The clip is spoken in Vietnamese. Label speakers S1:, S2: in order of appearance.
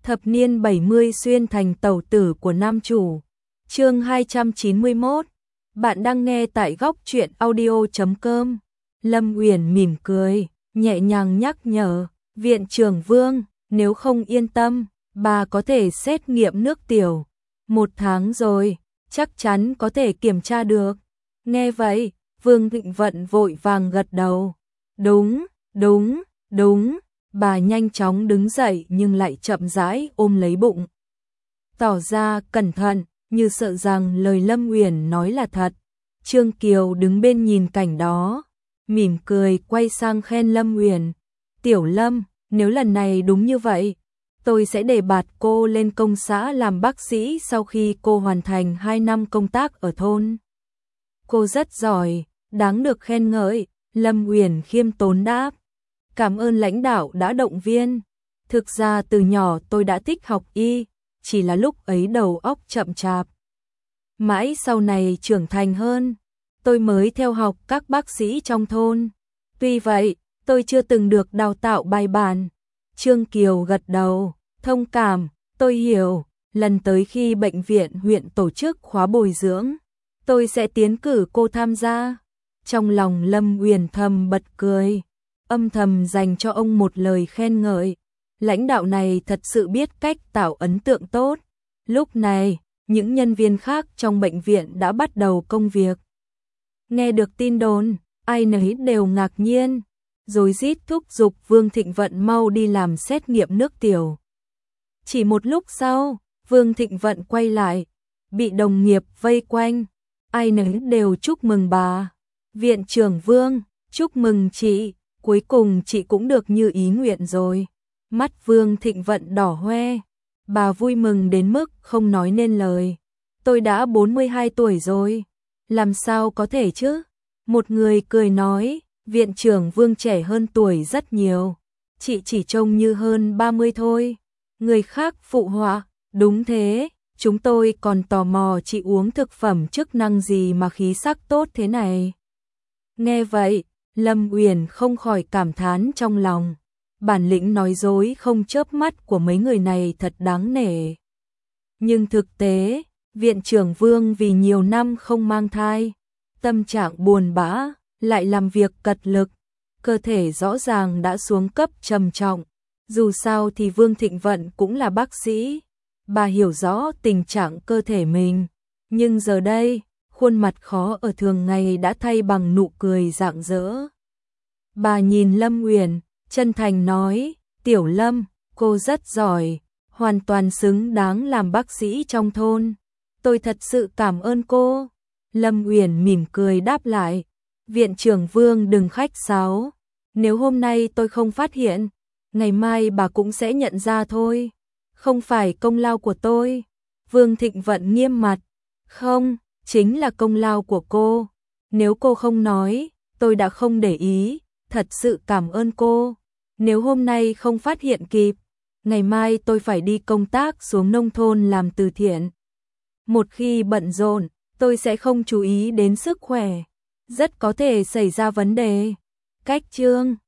S1: Thập niên 70 xuyên thành tẩu tử của nam chủ. Chương 291. Bạn đang nghe tại góc truyện audio.com. Lâm Uyển mỉm cười, nhẹ nhàng nhắc nhở, viện trưởng Vương, nếu không yên tâm, bà có thể xét nghiệm nước tiểu. 1 tháng rồi, chắc chắn có thể kiểm tra được. Nghe vậy, Vương Thịnh Vận vội vàng gật đầu. Đúng. Bà nhanh chóng đứng dậy nhưng lại chậm rãi ôm lấy bụng. Tỏ ra cẩn thận, như sợ rằng lời Lâm Uyển nói là thật. Trương Kiều đứng bên nhìn cảnh đó, mỉm cười quay sang khen Lâm Uyển. Tiểu Lâm, nếu lần này đúng như vậy, tôi sẽ đề bạt cô lên công xã làm bác sĩ sau khi cô hoàn thành 2 năm công tác ở thôn. Cô rất giỏi, đáng được khen ngợi, Lâm Uyển khiêm tốn đáp. Cảm ơn lãnh đạo đã động viên. Thực ra từ nhỏ tôi đã thích học y, chỉ là lúc ấy đầu óc chậm chạp. Mãi sau này trưởng thành hơn, tôi mới theo học các bác sĩ trong thôn. Tuy vậy, tôi chưa từng được đào tạo bài bản. Trương Kiều gật đầu, thông cảm, tôi hiểu, lần tới khi bệnh viện huyện tổ chức khóa bồi dưỡng, tôi sẽ tiến cử cô tham gia. Trong lòng Lâm Uyển thầm bật cười, âm thầm dành cho ông một lời khen ngợi. Lãnh đạo này thật sự biết cách tạo ấn tượng tốt. Lúc này, những nhân viên khác trong bệnh viện đã bắt đầu công việc. Nghe được tin đồn, ai nấy đều ngạc nhiên, rồi rít thúc giục Vương Thịnh Vận mau đi làm xét nghiệm nước tiểu. Chỉ một lúc sau, Vương Thịnh Vận quay lại, bị đồng nghiệp vây quanh, ai nấy đều chúc mừng bà. Viện trưởng Vương, chúc mừng chị, cuối cùng chị cũng được như ý nguyện rồi. Mắt Vương Thịnh Vận đỏ hoe, bà vui mừng đến mức không nói nên lời. Tôi đã 42 tuổi rồi, làm sao có thể chứ? Một người cười nói, viện trưởng Vương trẻ hơn tuổi rất nhiều, chị chỉ trông như hơn 30 thôi. Người khác phụ họa, đúng thế, chúng tôi còn tò mò chị uống thực phẩm chức năng gì mà khí sắc tốt thế này. Nghe vậy, Lâm Uyển không khỏi cảm thán trong lòng. Bản lĩnh nói dối không chớp mắt của mấy người này thật đáng nể. Nhưng thực tế, viện trưởng Vương vì nhiều năm không mang thai, tâm trạng buồn bã, lại làm việc cật lực, cơ thể rõ ràng đã xuống cấp trầm trọng. Dù sao thì Vương Thịnh Vận cũng là bác sĩ, bà hiểu rõ tình trạng cơ thể mình, nhưng giờ đây, khuôn mặt khó ở thường ngày đã thay bằng nụ cười rạng rỡ. Bà nhìn Lâm Uyển, chân thành nói, Tiểu Lâm, cô rất giỏi, hoàn toàn xứng đáng làm bác sĩ trong thôn. Tôi thật sự cảm ơn cô. Lâm Uyển mỉm cười đáp lại, viện trưởng Vương đừng khách sáo. Nếu hôm nay tôi không phát hiện, ngày mai bà cũng sẽ nhận ra thôi. Không phải công lao của tôi. Vương Thịnh Vận nghiêm mặt, không, chính là công lao của cô. Nếu cô không nói, tôi đã không để ý, thật sự cảm ơn cô. Nếu hôm nay không phát hiện kịp, ngày mai tôi phải đi công tác xuống nông thôn làm từ thiện. Một khi bận rộn, tôi sẽ không chú ý đến sức khỏe, rất có thể xảy ra vấn đề. Cách chương